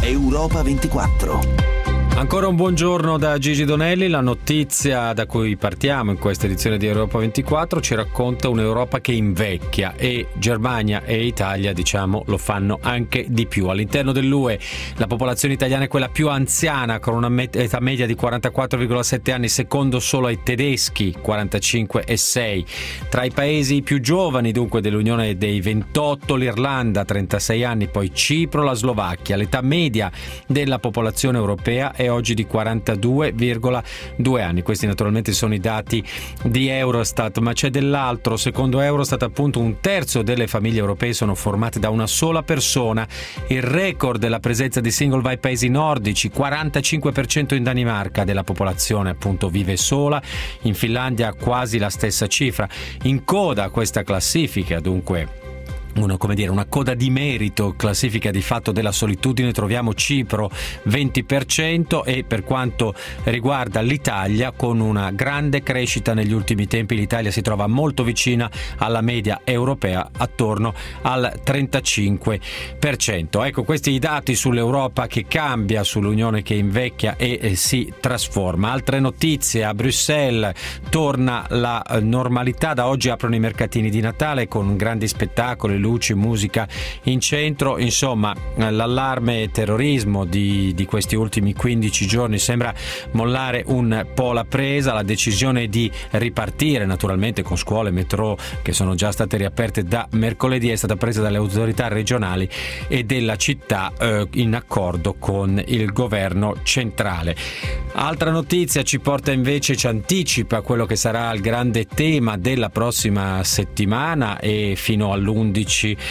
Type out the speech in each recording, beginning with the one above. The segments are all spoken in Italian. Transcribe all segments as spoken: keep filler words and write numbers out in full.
Europa ventiquattro. Ancora un buongiorno da Gigi Donelli. La notizia da cui partiamo in questa edizione di Europa ventiquattro ci racconta un'Europa che invecchia, e Germania e Italia, diciamo, lo fanno anche di più. All'interno dell'U E la popolazione italiana è quella più anziana, con una met- età media di quarantaquattro virgola sette anni, secondo solo ai tedeschi, quarantacinque virgola sei. Tra i paesi più giovani, dunque, dell'Unione dei ventotto, l'Irlanda, trentasei anni, poi Cipro, la Slovacchia. L'età media della popolazione europea è oggi di quarantadue virgola due anni. Questi naturalmente sono i dati di Eurostat, ma c'è dell'altro. Secondo Eurostat, appunto, un terzo delle famiglie europee sono formate da una sola persona. Il record della presenza di single va ai paesi nordici, quarantacinque per cento in Danimarca della popolazione appunto vive sola, in Finlandia quasi la stessa cifra. In coda a questa classifica, dunque Una, come dire, una coda di merito, classifica di fatto della solitudine, troviamo Cipro venti per cento, e per quanto riguarda l'Italia, con una grande crescita negli ultimi tempi, l'Italia si trova molto vicina alla media europea, attorno al trentacinque per cento. Ecco, questi i dati sull'Europa che cambia, sull'Unione che invecchia e eh, si trasforma. Altre notizie: a Bruxelles torna la eh, normalità, da oggi aprono i mercatini di Natale con grandi spettacoli, luci, musica in centro. Insomma, l'allarme terrorismo di, di questi ultimi quindici giorni sembra mollare un po' la presa. La decisione di ripartire, naturalmente con scuole e metro che sono già state riaperte da mercoledì, è stata presa dalle autorità regionali e della città eh, in accordo con il governo centrale. Altra notizia ci porta invece, ci anticipa quello che sarà il grande tema della prossima settimana e fino all'undici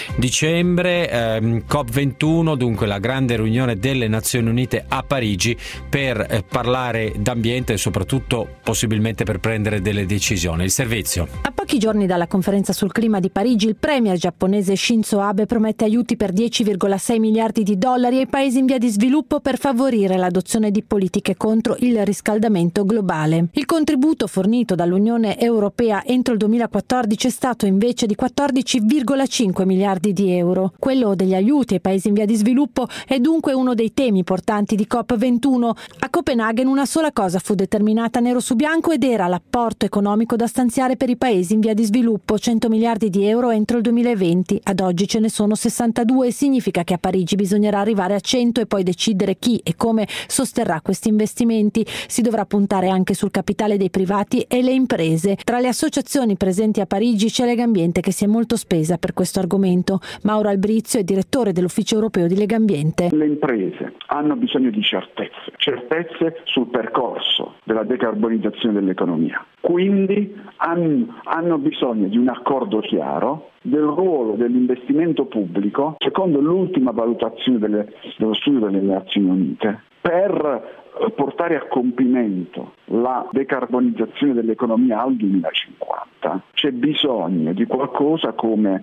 dicembre, ehm, COP ventuno, dunque la grande riunione delle Nazioni Unite a Parigi per eh, parlare d'ambiente e soprattutto possibilmente per prendere delle decisioni. Il servizio. A pochi giorni dalla conferenza sul clima di Parigi, il premier giapponese Shinzo Abe promette aiuti per dieci virgola sei miliardi di dollari ai paesi in via di sviluppo per favorire l'adozione di politiche contro il riscaldamento globale. Il contributo fornito dall'Unione Europea entro il duemilaquattordici è stato invece di quattordici virgola cinque miliardi di euro. Quello degli aiuti ai paesi in via di sviluppo è dunque uno dei temi portanti di COP ventuno. A Copenaghen una sola cosa fu determinata nero su bianco ed era l'apporto economico da stanziare per i paesi in via di sviluppo, cento miliardi di euro entro il duemilaventi. Ad oggi ce ne sono sessantadue e significa che a Parigi bisognerà arrivare a cento e poi decidere chi e come sosterrà questi investimenti. Si dovrà puntare anche sul capitale dei privati e le imprese. Tra le associazioni presenti a Parigi c'è Legambiente, che si è molto spesa per questo argomento. Mauro Albrizio è direttore dell'Ufficio Europeo di Legambiente. Le imprese hanno bisogno di certezze, certezze sul percorso della decarbonizzazione dell'economia. Quindi hanno, hanno bisogno di un accordo chiaro del ruolo dell'investimento pubblico, secondo l'ultima valutazione delle, dello studio delle Nazioni Unite, per portare a compimento la decarbonizzazione dell'economia al duemilacinquanta. C'è bisogno di qualcosa come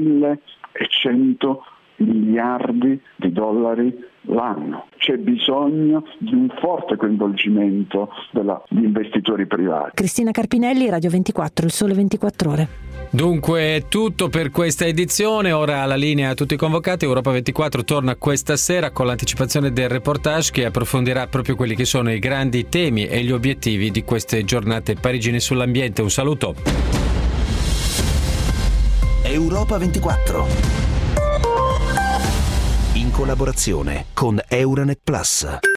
millecento miliardi di dollari l'anno. C'è bisogno di un forte coinvolgimento della, di investitori privati. Cristina Carpinelli, Radio ventiquattro, Il Sole ventiquattro Ore. Dunque è tutto per questa edizione. Ora la linea a tutti i convocati. Europa ventiquattro torna questa sera con l'anticipazione del reportage che approfondirà proprio quelli che sono i grandi temi e gli obiettivi di queste giornate parigine sull'ambiente. Un saluto. Europa ventiquattro, in collaborazione con Euronet Plus.